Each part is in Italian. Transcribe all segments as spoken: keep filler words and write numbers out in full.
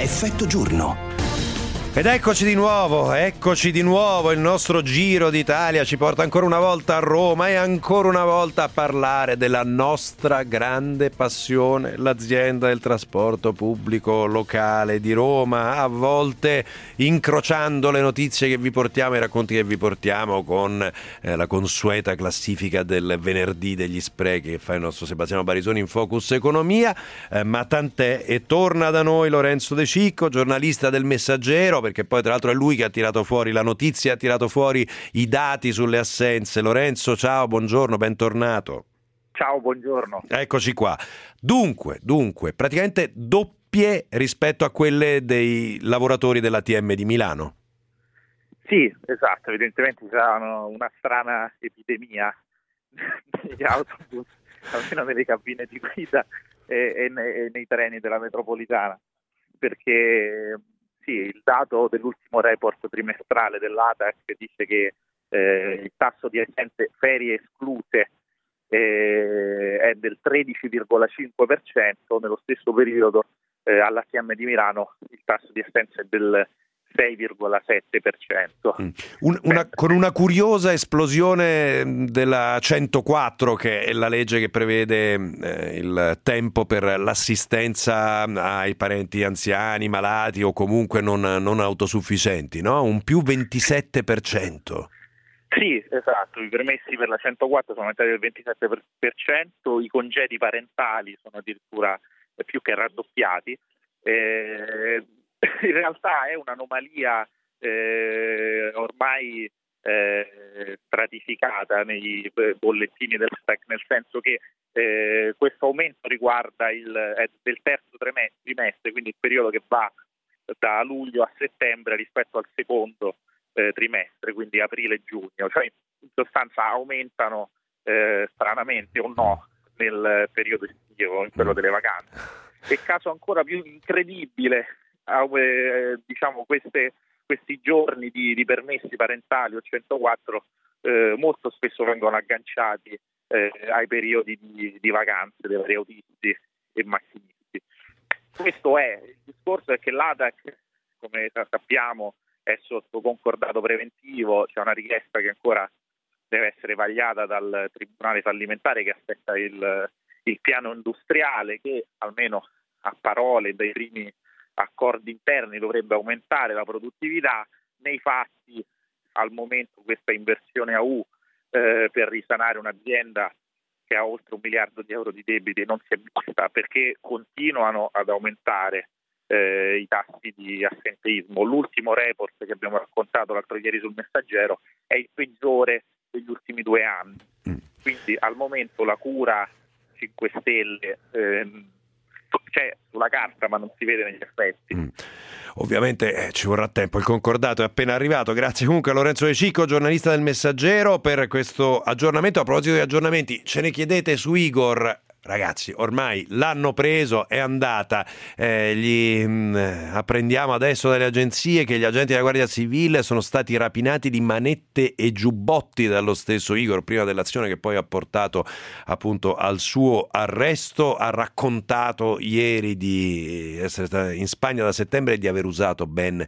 Effetto giorno. Ed eccoci di nuovo, eccoci di nuovo, il nostro Giro d'Italia ci porta ancora una volta a Roma e ancora una volta a parlare della nostra grande passione, l'azienda del trasporto pubblico locale di Roma, a volte incrociando le notizie che vi portiamo, i racconti che vi portiamo con eh, la consueta classifica del venerdì degli sprechi che fa il nostro Sebastiano Barisoni in Focus Economia, eh, ma tant'è, e torna da noi Lorenzo De Cicco, giornalista del Messaggero, perché poi tra l'altro è lui che ha tirato fuori la notizia, ha tirato fuori i dati sulle assenze. Lorenzo, ciao, buongiorno, bentornato. Ciao, buongiorno. Eccoci qua. Dunque, dunque, praticamente doppie rispetto a quelle dei lavoratori dell'A T M di Milano. Sì, esatto, evidentemente c'è una strana epidemia negli autobus, almeno nelle cabine di guida e, e, nei, e nei treni della metropolitana, perché sì, il dato dell'ultimo report trimestrale dell'A T A C dice che eh, il tasso di assenze ferie escluse eh, è del tredici virgola cinque per cento, nello stesso periodo eh, all'A T M di Milano il tasso di assenze è del sei virgola sette per cento. Mm. Un, una, con una curiosa esplosione della centoquattro, che è la legge che prevede eh, il tempo per l'assistenza ai parenti anziani, malati o comunque non, non autosufficienti, no? Un più ventisette per cento. Sì, esatto, i permessi per la centoquattro sono aumentati del ventisette per cento, i congedi parentali sono addirittura più che raddoppiati. Eh, In realtà è un'anomalia eh, ormai eh, stratificata nei bollettini del S T E C, nel senso che eh, questo aumento riguarda il è del terzo trimestre, quindi il periodo che va da luglio a settembre rispetto al secondo eh, trimestre, quindi aprile e giugno, cioè in sostanza aumentano eh, stranamente o no nel periodo estivo, in quello delle vacanze. E caso ancora più incredibile, Eh, diciamo queste, questi giorni di, di permessi parentali o centoquattro eh, molto spesso vengono agganciati eh, ai periodi di, di vacanze dei vari autisti e macchinisti. Questo è, il discorso è che l'A T A C, come sappiamo, è sotto concordato preventivo, c'è una richiesta che ancora deve essere vagliata dal Tribunale fallimentare che aspetta il, il piano industriale che almeno a parole dai primi accordi interni dovrebbe aumentare la produttività. Nei fatti al momento questa inversione a U eh, per risanare un'azienda che ha oltre un miliardo di euro di debiti non si è vista, perché continuano ad aumentare eh, i tassi di assenteismo. L'ultimo report che abbiamo raccontato l'altro ieri sul Messaggero è il peggiore degli ultimi due anni, quindi al momento la cura cinque Stelle ehm, c'è sulla carta ma non si vede negli effetti. Mm. Ovviamente eh, ci vorrà tempo, il concordato è appena arrivato. Grazie comunque a Lorenzo De Cicco, giornalista del Messaggero, per questo aggiornamento. A proposito di aggiornamenti, ce ne chiedete su Igor. Ragazzi, ormai l'hanno preso, è andata, eh, gli mh, apprendiamo adesso dalle agenzie che gli agenti della Guardia Civile sono stati rapinati di manette e giubbotti dallo stesso Igor prima dell'azione che poi ha portato appunto al suo arresto. Ha raccontato ieri di essere stato in Spagna da settembre e di aver usato ben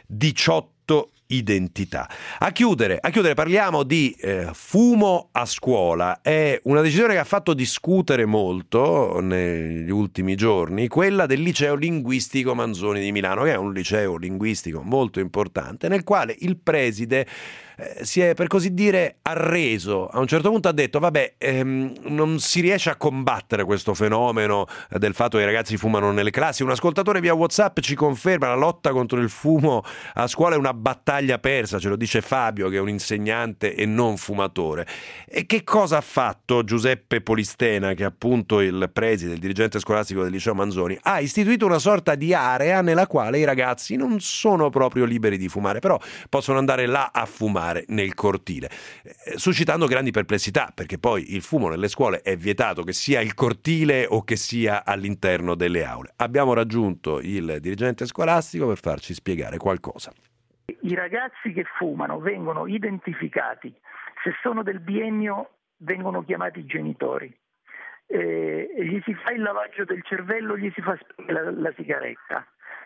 diciotto identità. A chiudere, a chiudere parliamo di eh, fumo a scuola. È una decisione che ha fatto discutere molto negli ultimi giorni, quella del liceo linguistico Manzoni di Milano, che è un liceo linguistico molto importante, nel quale il preside eh, si è per così dire arreso. A un certo punto ha detto vabbè, ehm, non si riesce a combattere questo fenomeno eh, del fatto che i ragazzi fumano nelle classi. Un ascoltatore via WhatsApp ci conferma: la lotta contro il fumo a scuola è una battaglia persa, ce lo dice Fabio, che è un insegnante e non fumatore. E che cosa ha fatto Giuseppe Polistena, che è appunto il preside, il dirigente scolastico del liceo Manzoni? Ha istituito una sorta di area nella quale i ragazzi non sono proprio liberi di fumare, però possono andare là a fumare nel cortile, eh, suscitando grandi perplessità, perché poi il fumo nelle scuole è vietato, che sia il cortile o che sia all'interno delle aule. Abbiamo raggiunto il dirigente scolastico per farci spiegare qualcosa. I ragazzi che fumano vengono identificati, se sono del biennio vengono chiamati genitori, eh, gli si fa il lavaggio del cervello, gli si fa la, la sigaretta,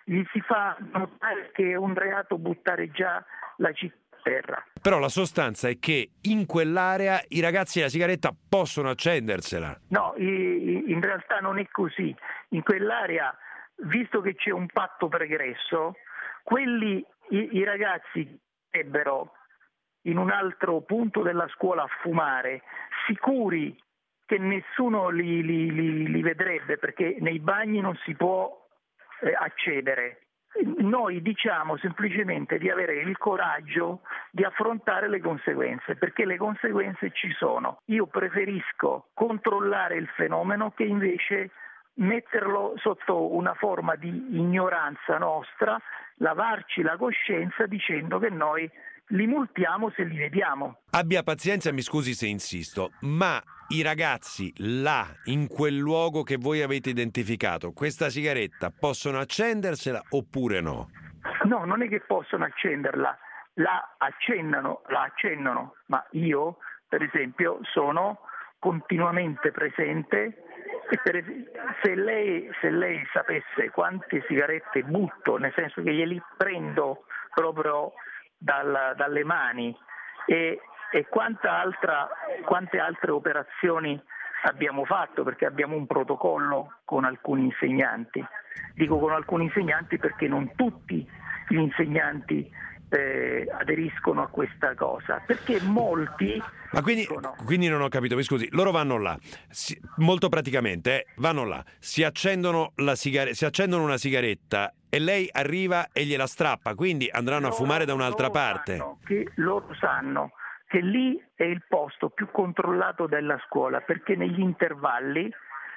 gli si fa notare che è un reato buttare già la città a terra. Però la sostanza è che in quell'area i ragazzi la sigaretta possono accendersela. No, in realtà non è così. In quell'area, visto che c'è un patto pregresso, quelli, i, i ragazzi dovrebbero in un altro punto della scuola a fumare, sicuri che nessuno li, li, li, li vedrebbe, perché nei bagni non si può eh, accedere. Noi diciamo semplicemente di avere il coraggio di affrontare le conseguenze, perché le conseguenze ci sono. Io preferisco controllare il fenomeno che invece metterlo sotto una forma di ignoranza nostra, lavarci la coscienza dicendo che noi li multiamo se li vediamo. Abbia pazienza, mi scusi se insisto, ma i ragazzi là, in quel luogo che voi avete identificato, questa sigaretta possono accendersela oppure no? No, non è che possono accenderla, la accennano, la accennano, ma io, per esempio, sono continuamente presente e per, se lei, se lei sapesse quante sigarette butto, nel senso che glieli prendo proprio dal, dalle mani e, e quanta altra, quante altre operazioni abbiamo fatto, perché abbiamo un protocollo con alcuni insegnanti. Dico con alcuni insegnanti perché non tutti gli insegnanti eh, aderiscono a questa cosa, perché molti... Ma quindi, dicono, quindi non ho capito, mi scusi, loro vanno là, si, molto praticamente, eh, vanno là, si accendono, la sigare- si accendono una sigaretta e lei arriva e gliela strappa, quindi andranno loro, a fumare da un'altra loro parte. Sanno che loro sanno che lì è il posto più controllato della scuola, perché negli intervalli,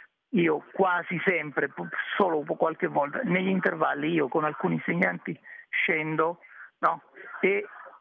io quasi sempre, solo qualche volta, negli intervalli io con alcuni insegnanti scendo, no, e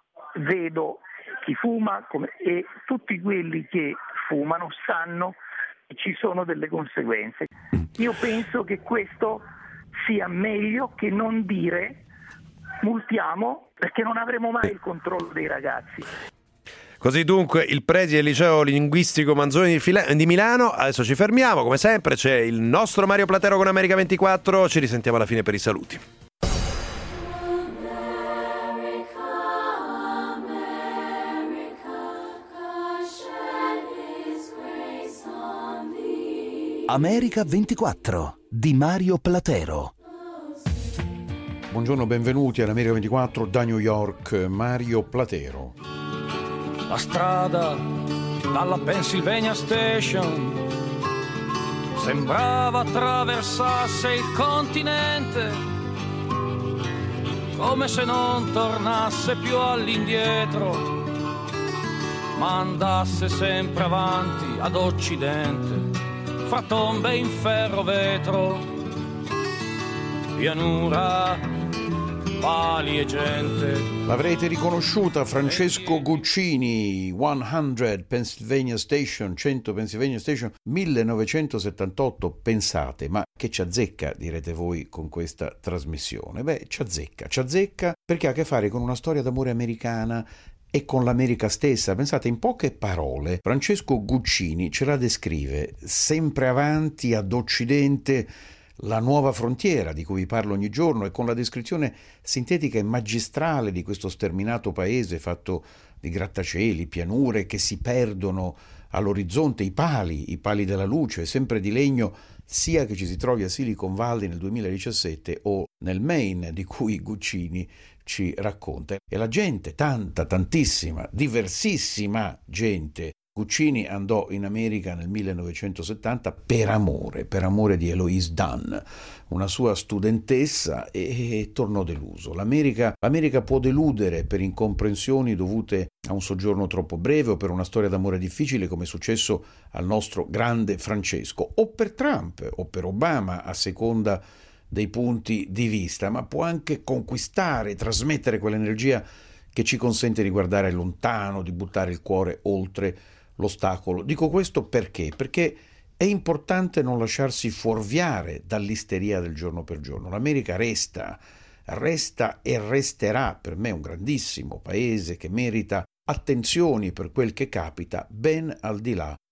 vedo chi fuma come, e tutti quelli che fumano sanno che ci sono delle conseguenze. Io penso che questo sia meglio che non dire multiamo, perché non avremo mai il controllo dei ragazzi. Così dunque il preside del liceo linguistico Manzoni di, Fila- di Milano. Adesso ci fermiamo, come sempre c'è il nostro Mario Platero con America ventiquattro, ci risentiamo alla fine per i saluti. America ventiquattro di Mario Platero. Buongiorno, benvenuti all'America ventiquattro da New York, Mario Platero. La strada dalla Pennsylvania Station sembrava attraversasse il continente, come se non tornasse più all'indietro, ma andasse sempre avanti ad occidente, fra tombe in ferro vetro, pianura, pali e gente. L'avrete riconosciuta, Francesco Guccini, cento Pennsylvania Station, cento Pennsylvania Station, millenovecentosettantotto. Pensate, ma che ci azzecca, direte voi, con questa trasmissione? Beh, ci azzecca, ci azzecca perché ha a che fare con una storia d'amore americana e con l'America stessa. Pensate, in poche parole, Francesco Guccini ce la descrive sempre avanti ad occidente, la nuova frontiera di cui vi parlo ogni giorno, e con la descrizione sintetica e magistrale di questo sterminato paese fatto di grattacieli, pianure che si perdono all'orizzonte, i pali, i pali della luce, sempre di legno, sia che ci si trovi a Silicon Valley nel duemiladiciassette o nel Maine, di cui Guccini ci racconta. E la gente, tanta, tantissima, diversissima gente. Guccini andò in America nel millenovecentosettanta per amore, per amore di Eloise Dunn, una sua studentessa, e, e tornò deluso. L'America, L'America può deludere per incomprensioni dovute a un soggiorno troppo breve o per una storia d'amore difficile, come è successo al nostro grande Francesco, o per Trump o per Obama, a seconda dei punti di vista, ma può anche conquistare, trasmettere quell'energia che ci consente di guardare lontano, di buttare il cuore oltre l'ostacolo. Dico questo perché? Perché è importante non lasciarsi fuorviare dall'isteria del giorno per giorno. L'America resta, resta e resterà per me un grandissimo paese che merita attenzioni per quel che capita ben al di là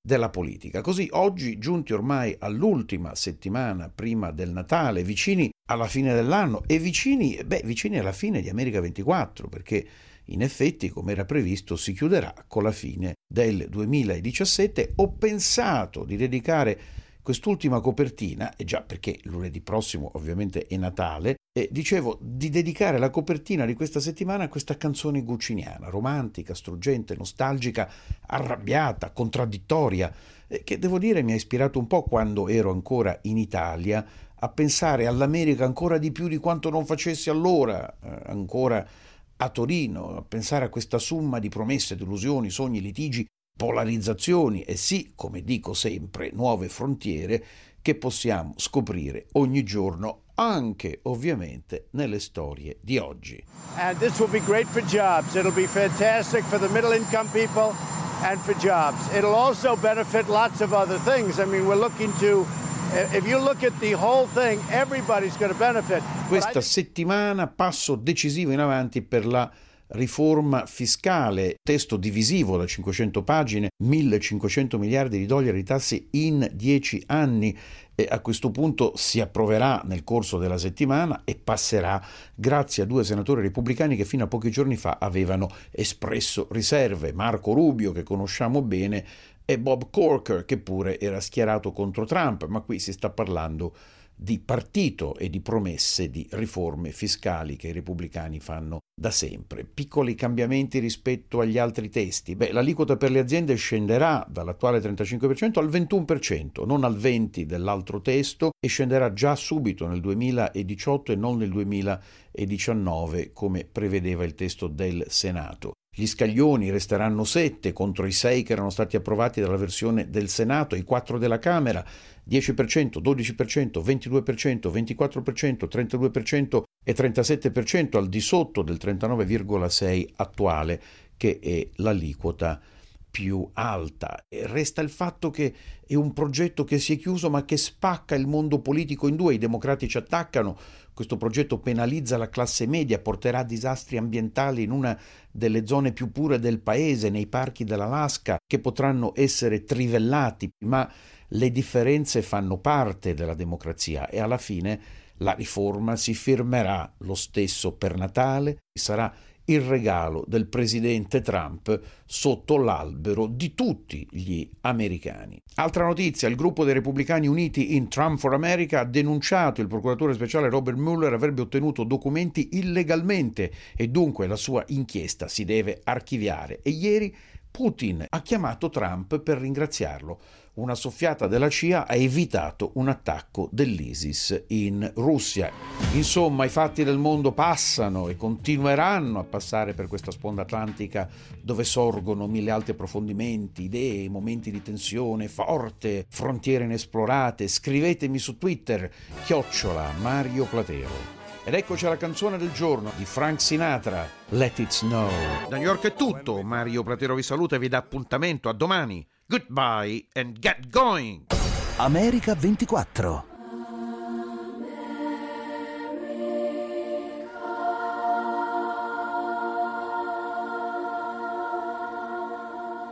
della politica. Così oggi, giunti ormai all'ultima settimana prima del Natale, vicini alla fine dell'anno e vicini, beh, vicini alla fine di America ventiquattro, perché in effetti, come era previsto, si chiuderà con la fine del duemiladiciassette, ho pensato di dedicare quest'ultima copertina, e già perché lunedì prossimo ovviamente è Natale, e dicevo di dedicare la copertina di questa settimana a questa canzone gucciniana, romantica, struggente, nostalgica, arrabbiata, contraddittoria, eh, che devo dire mi ha ispirato un po' quando ero ancora in Italia a pensare all'America ancora di più di quanto non facessi allora, eh, ancora a Torino, a pensare a questa summa di promesse, delusioni, sogni, litigi, polarizzazioni e sì, come dico sempre, nuove frontiere che possiamo scoprire ogni giorno, anche ovviamente nelle storie di oggi. And this will be great for jobs. It'll be fantastic for the middle income people and for jobs. It'll also benefit lots of other things. I mean, we're looking to if you look at the whole thing, everybody's going to benefit. Questa settimana passo decisivo in avanti per la riforma fiscale, testo divisivo da cinquecento pagine, millecinquecento miliardi di dollari di tasse in dieci anni, e a questo punto si approverà nel corso della settimana e passerà grazie a due senatori repubblicani che fino a pochi giorni fa avevano espresso riserve, Marco Rubio, che conosciamo bene, e Bob Corker, che pure era schierato contro Trump, ma qui si sta parlando di partito e di promesse di riforme fiscali che i repubblicani fanno da sempre. Piccoli cambiamenti rispetto agli altri testi. Beh, l'aliquota per le aziende scenderà dall'attuale trentacinque per cento al ventuno per cento, non al venti per cento dell'altro testo, e scenderà già subito nel duemiladiciotto e non nel duemiladiciannove come prevedeva il testo del Senato. Gli scaglioni resteranno sette contro i sei che erano stati approvati dalla versione del Senato, i quattro della Camera, dieci per cento, dodici per cento, ventidue per cento, ventiquattro per cento, trentadue per cento e trentasette per cento, al di sotto del trentanove virgola sei per cento attuale, che è l'aliquota più alta. E resta il fatto che è un progetto che si è chiuso ma che spacca il mondo politico in due. I democratici attaccano, questo progetto penalizza la classe media, porterà disastri ambientali in una delle zone più pure del paese, nei parchi dell'Alaska, che potranno essere trivellati, ma le differenze fanno parte della democrazia e alla fine la riforma si firmerà lo stesso per Natale, sarà il regalo del presidente Trump sotto l'albero di tutti gli americani. Altra notizia, il gruppo dei repubblicani uniti in Trump for America ha denunciato il procuratore speciale Robert Mueller avrebbe ottenuto documenti illegalmente e dunque la sua inchiesta si deve archiviare. E ieri Putin ha chiamato Trump per ringraziarlo. Una soffiata della C I A ha evitato un attacco dell'ISIS in Russia. Insomma, i fatti del mondo passano e continueranno a passare per questa sponda atlantica dove sorgono mille altri approfondimenti, idee, momenti di tensione forte, frontiere inesplorate. Scrivetemi su Twitter, chiocciola Mario Platero. Ed eccoci alla canzone del giorno di Frank Sinatra, Let It Snow. Da New York è tutto, Mario Platero vi saluta e vi dà appuntamento a domani. Goodbye and get going! America ventiquattro.